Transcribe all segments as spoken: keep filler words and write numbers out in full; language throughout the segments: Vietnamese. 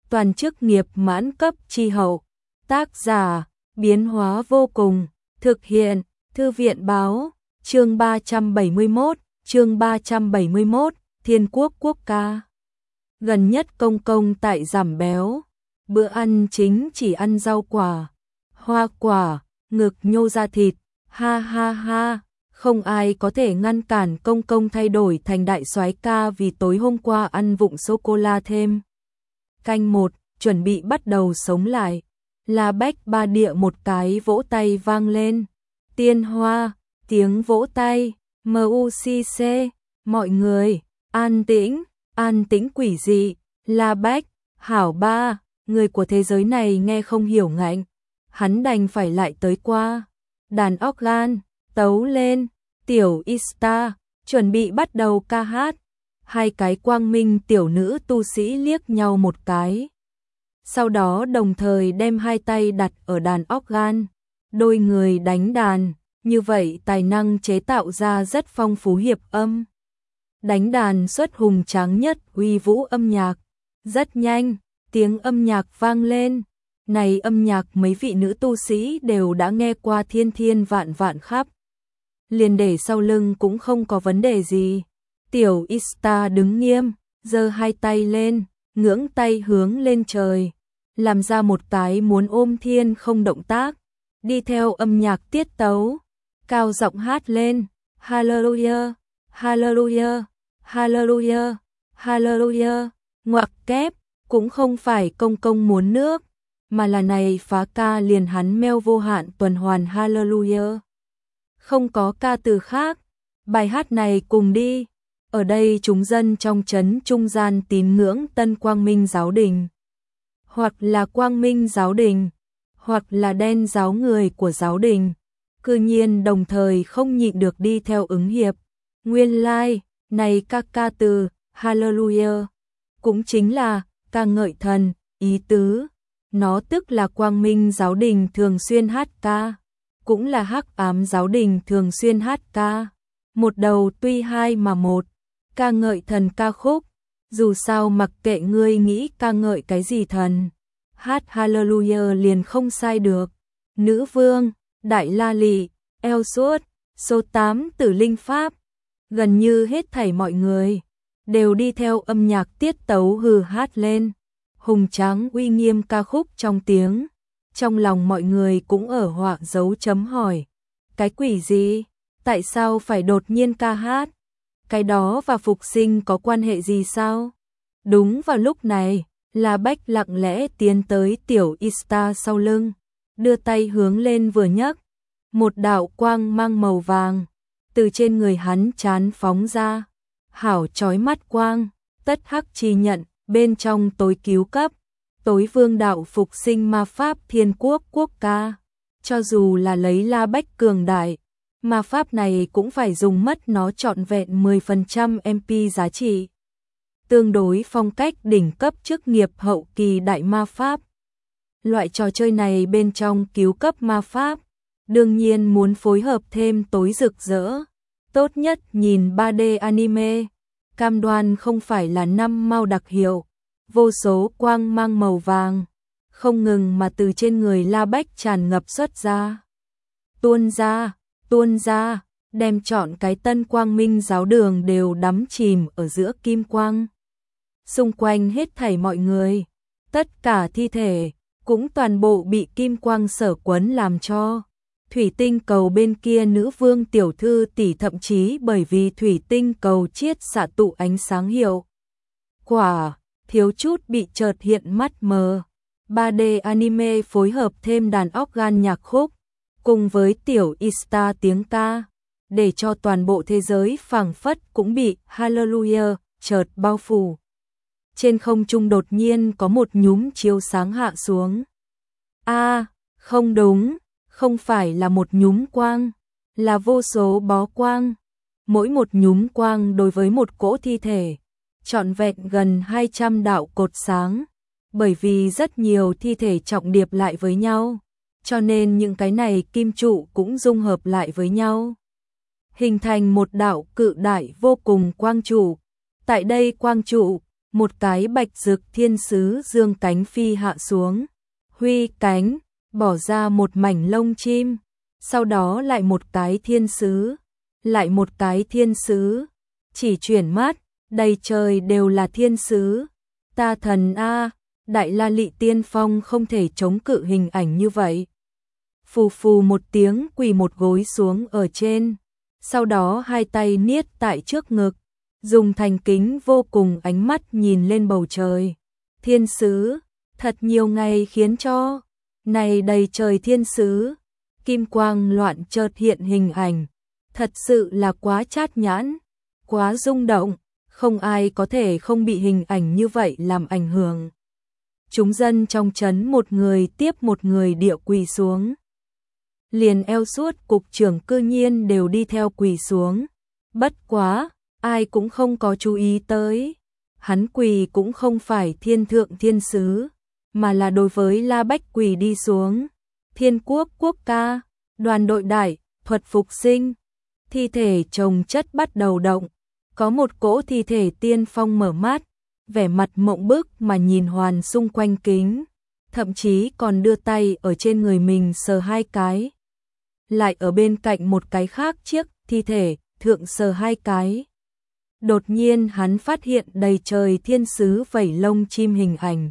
toàn chức nghiệp mãn cấp chi hậu. Tác giả, biến hóa vô cùng, thực hiện, thư viện báo, chương ba trăm bảy mươi mốt, chương ba trăm bảy mươi mốt, Thiên Quốc quốc ca. Gần nhất công công tại giảm béo, bữa ăn chính chỉ ăn rau quả, hoa quả, ngực nhô ra thịt, ha ha ha, không ai có thể ngăn cản công công thay đổi thành đại soái ca vì tối hôm qua ăn vụng sô-cô-la thêm. Canh một, chuẩn bị bắt đầu sống lại. La Bách Ba Địa một cái vỗ tay vang lên. Tiên hoa, tiếng vỗ tay, mu xê xê, mọi người, an tĩnh, an tĩnh quỷ dị. La Bách, hảo ba, người của thế giới này nghe không hiểu ngạnh. Hắn đành phải lại tới qua. Đàn organ, tấu lên, tiểu Ista, chuẩn bị bắt đầu ca hát. Hai cái quang minh tiểu nữ tu sĩ liếc nhau một cái. Sau đó đồng thời đem hai tay đặt ở đàn organ, đôi người đánh đàn, như vậy tài năng chế tạo ra rất phong phú hiệp âm. Đánh đàn xuất hùng tráng nhất uy vũ âm nhạc, rất nhanh, tiếng âm nhạc vang lên. Này âm nhạc mấy vị nữ tu sĩ đều đã nghe qua thiên thiên vạn vạn khắp. Liền để sau lưng cũng không có vấn đề gì. Tiểu Ista đứng nghiêm, giơ hai tay lên, ngưỡng tay hướng lên trời, làm ra một cái muốn ôm thiên không động tác, đi theo âm nhạc tiết tấu, cao giọng hát lên, Hallelujah, Hallelujah, Hallelujah, Hallelujah, ngoặc kép, cũng không phải công công muốn nước, mà là này phá ca liền hắn meo vô hạn tuần hoàn Hallelujah. Không có ca từ khác, bài hát này cùng đi. Ở đây chúng dân trong trấn trung gian tín ngưỡng Tân Quang Minh giáo đình, hoặc là Quang Minh giáo đình, hoặc là đen giáo người của giáo đình, cư nhiên đồng thời không nhịn được đi theo ứng hiệp. Nguyên lai, like, này ca ca từ Hallelujah cũng chính là ca ngợi thần, ý tứ. Nó tức là Quang Minh giáo đình thường xuyên hát ca, cũng là Hắc Ám giáo đình thường xuyên hát ca. Một đầu tuy hai mà một, ca ngợi thần ca khúc, dù sao mặc kệ ngươi nghĩ ca ngợi cái gì thần, hát Hallelujah liền không sai được. Nữ vương, Đại La Lị, eo suốt, số tám tử linh pháp, gần như hết thảy mọi người đều đi theo âm nhạc tiết tấu hừ hát lên. Hùng tráng uy nghiêm ca khúc trong tiếng, trong lòng mọi người cũng ở họa dấu chấm hỏi. Cái quỷ gì? Tại sao phải đột nhiên ca hát? Cái đó và phục sinh có quan hệ gì sao? Đúng vào lúc này, La Bách lặng lẽ tiến tới tiểu Ista sau lưng, đưa tay hướng lên vừa nhấc, một đạo quang mang màu vàng từ trên người hắn chán phóng ra, hảo chói mắt quang, tất hắc chi nhận, bên trong tối cứu cấp, tối vương đạo phục sinh ma pháp Thiên Quốc quốc ca. Cho dù là lấy La Bách cường đại, ma pháp này cũng phải dùng mất nó trọn vẹn mười phần trăm em pê giá trị. Tương đối phong cách đỉnh cấp chức nghiệp hậu kỳ đại ma pháp. Loại trò chơi này bên trong cứu cấp ma pháp, đương nhiên muốn phối hợp thêm tối rực rỡ. Tốt nhất nhìn ba D anime, cam đoan không phải là năm mao đặc hiệu, vô số quang mang màu vàng, không ngừng mà từ trên người La Bách tràn ngập xuất ra. Tuôn ra, tuôn ra, đem trọn cái Tân Quang Minh giáo đường đều đắm chìm ở giữa kim quang. Xung quanh hết thảy mọi người, tất cả thi thể, cũng toàn bộ bị kim quang sở quấn làm cho. Thủy tinh cầu bên kia nữ vương tiểu thư tỷ thậm chí bởi vì thủy tinh cầu chiết xạ tụ ánh sáng hiệu quả, thiếu chút bị chợt hiện mắt mờ. ba D anime phối hợp thêm đàn organ nhạc khúc, cùng với tiểu Ista tiếng ca, để cho toàn bộ thế giới phảng phất cũng bị Hallelujah chợt bao phủ. Trên không trung đột nhiên có một nhúm chiếu sáng hạ xuống. A, à, không đúng, không phải là một nhúm quang, là vô số bó quang. Mỗi một nhúm quang đối với một cỗ thi thể, trọn vẹn gần hai trăm đạo cột sáng, bởi vì rất nhiều thi thể trọng điệp lại với nhau, cho nên những cái này kim trụ cũng dung hợp lại với nhau, hình thành một đạo cự đại vô cùng quang trụ. Tại đây quang trụ một cái bạch dực thiên sứ dương cánh phi hạ xuống, huy cánh, bỏ ra một mảnh lông chim, sau đó lại một cái thiên sứ, lại một cái thiên sứ, chỉ chuyển mắt, đầy trời đều là thiên sứ. Ta thần a, Đại La Lị Tiên Phong không thể chống cự hình ảnh như vậy. Phù phù một tiếng quỳ một gối xuống ở trên, sau đó hai tay niết tại trước ngực, dùng thành kính vô cùng ánh mắt nhìn lên bầu trời. Thiên sứ, thật nhiều ngày khiến cho, này đầy trời thiên sứ, kim quang loạn chợt hiện hình ảnh, thật sự là quá chát nhãn, quá rung động, không ai có thể không bị hình ảnh như vậy làm ảnh hưởng. Chúng dân trong trấn một người tiếp một người địa quỳ xuống. Liền eo suốt cục trưởng cư nhiên đều đi theo quỳ xuống. Bất quá, ai cũng không có chú ý tới. Hắn quỳ cũng không phải thiên thượng thiên sứ, mà là đối với La Bách quỳ đi xuống. Thiên quốc quốc ca, đoàn đội đại, thuật phục sinh. Thi thể chồng chất bắt đầu động. Có một cỗ thi thể tiên phong mở mắt, vẻ mặt mộng bức mà nhìn hoàn xung quanh kính. Thậm chí còn đưa tay ở trên người mình sờ hai cái. Lại ở bên cạnh một cái khác chiếc thi thể, thượng sờ hai cái. Đột nhiên hắn phát hiện đầy trời thiên sứ vẩy lông chim hình ảnh.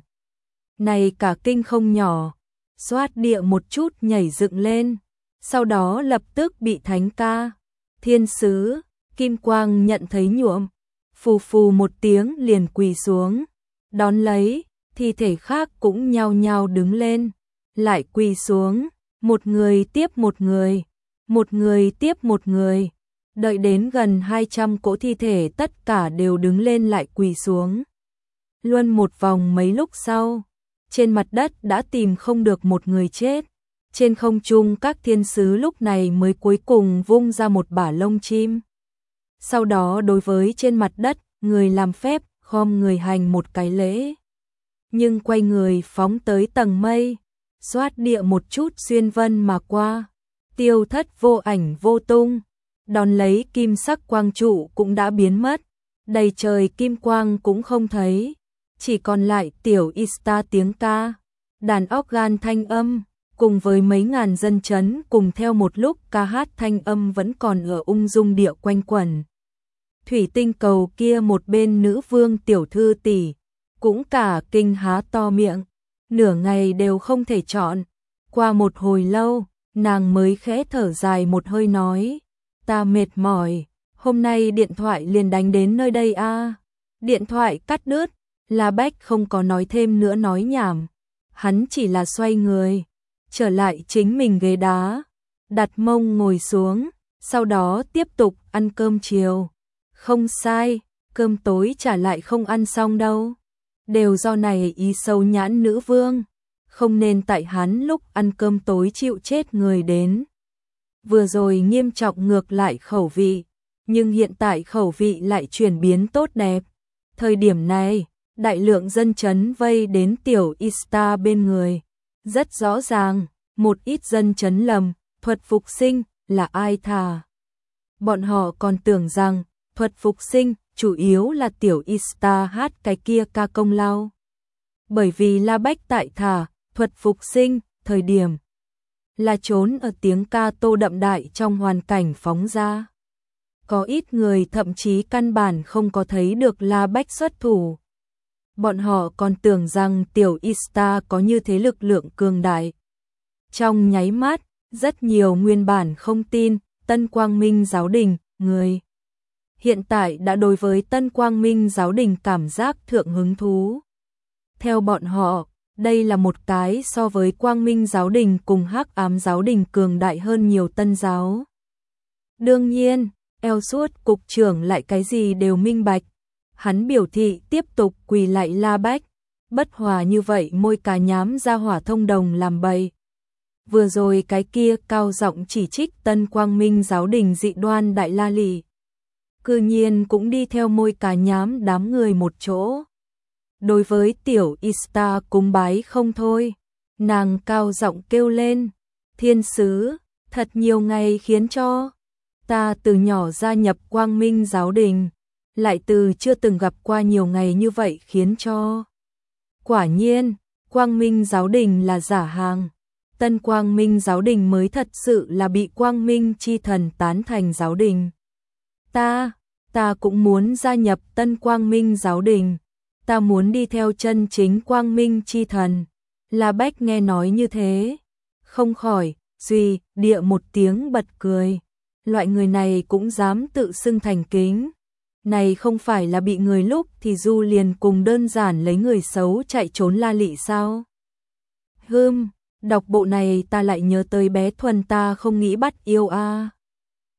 Này cả kinh không nhỏ, xoát địa một chút nhảy dựng lên, sau đó lập tức bị thánh ca. Thiên sứ, kim quang nhận thấy nhuộm, phù phù một tiếng liền quỳ xuống, đón lấy, thi thể khác cũng nhao nhao đứng lên, lại quỳ xuống, một người tiếp một người, một người tiếp một người, đợi đến gần hai trăm cỗ thi thể tất cả đều đứng lên lại quỳ xuống. Luân một vòng mấy lúc sau, trên mặt đất đã tìm không được một người chết, trên không trung các thiên sứ lúc này mới cuối cùng vung ra một bả lông chim. Sau đó đối với trên mặt đất, người làm phép, khom người hành một cái lễ. Nhưng quay người phóng tới tầng mây, xoát địa một chút xuyên vân mà qua, tiêu thất vô ảnh vô tung, đón lấy kim sắc quang trụ cũng đã biến mất, đầy trời kim quang cũng không thấy, chỉ còn lại tiểu Ista tiếng ca, đàn organ thanh âm, cùng với mấy ngàn dân chấn cùng theo một lúc ca hát thanh âm vẫn còn ở ung dung địa quanh quẩn. Thủy tinh cầu kia một bên nữ vương tiểu thư tỷ, cũng cả kinh há to miệng, nửa ngày đều không thể chọn. Qua một hồi lâu, nàng mới khẽ thở dài một hơi nói, ta mệt mỏi, hôm nay điện thoại liền đánh đến nơi đây a. Điện thoại cắt đứt, La Bách không có nói thêm nữa nói nhảm, hắn chỉ là xoay người, trở lại chính mình ghế đá, đặt mông ngồi xuống, sau đó tiếp tục ăn cơm chiều. Không sai, cơm tối trả lại không ăn xong đâu. Đều do này ý sâu nhãn nữ vương, không nên tại hắn lúc ăn cơm tối chịu chết người đến. Vừa rồi nghiêm trọng ngược lại khẩu vị, nhưng hiện tại khẩu vị lại chuyển biến tốt đẹp. Thời điểm này, đại lượng dân chấn vây đến tiểu Ista bên người. Rất rõ ràng, một ít dân chấn lầm, thuật phục sinh là ai thà. Bọn họ còn tưởng rằng, thuật phục sinh chủ yếu là tiểu Ista hát cái kia ca công lao. Bởi vì La Bách tại thả, thuật phục sinh, thời điểm là trốn ở tiếng ca tô đậm đại trong hoàn cảnh phóng ra. Có ít người thậm chí căn bản không có thấy được La Bách xuất thủ. Bọn họ còn tưởng rằng tiểu Ista có như thế lực lượng cường đại. Trong nháy mắt, rất nhiều nguyên bản không tin, Tân Quang Minh giáo đình, người hiện tại đã đối với Tân Quang Minh giáo đình cảm giác thượng hứng thú. Theo bọn họ, đây là một cái so với Quang Minh giáo đình cùng Hắc Ám giáo đình cường đại hơn nhiều tân giáo. Đương nhiên, eo suốt cục trưởng lại cái gì đều minh bạch. Hắn biểu thị tiếp tục quỳ lại La Bách, bất hòa như vậy môi cà nhám ra hỏa thông đồng làm bậy. Vừa rồi cái kia cao giọng chỉ trích Tân Quang Minh giáo đình dị đoan Đại La Lị, cư nhiên cũng đi theo môi cà nhám đám người một chỗ. Đối với tiểu Ista cúng bái không thôi, nàng cao giọng kêu lên, thiên sứ, thật nhiều ngày khiến cho ta từ nhỏ gia nhập Quang Minh giáo đình, lại từ chưa từng gặp qua nhiều ngày như vậy khiến cho. Quả nhiên, Quang Minh giáo đình là giả hàng. Tân Quang Minh giáo đình mới thật sự là bị Quang Minh chi thần tán thành giáo đình. Ta, ta cũng muốn gia nhập Tân Quang Minh giáo đình. Ta muốn đi theo chân chính Quang Minh chi thần. La Bách nghe nói như thế, không khỏi, duy, địa một tiếng bật cười. Loại người này cũng dám tự xưng thành kính. Này không phải là bị người lúc thì du liền cùng đơn giản lấy người xấu chạy trốn la lị sao? Hừm, đọc bộ này ta lại nhớ tới bé Thuần ta không nghĩ bắt yêu a.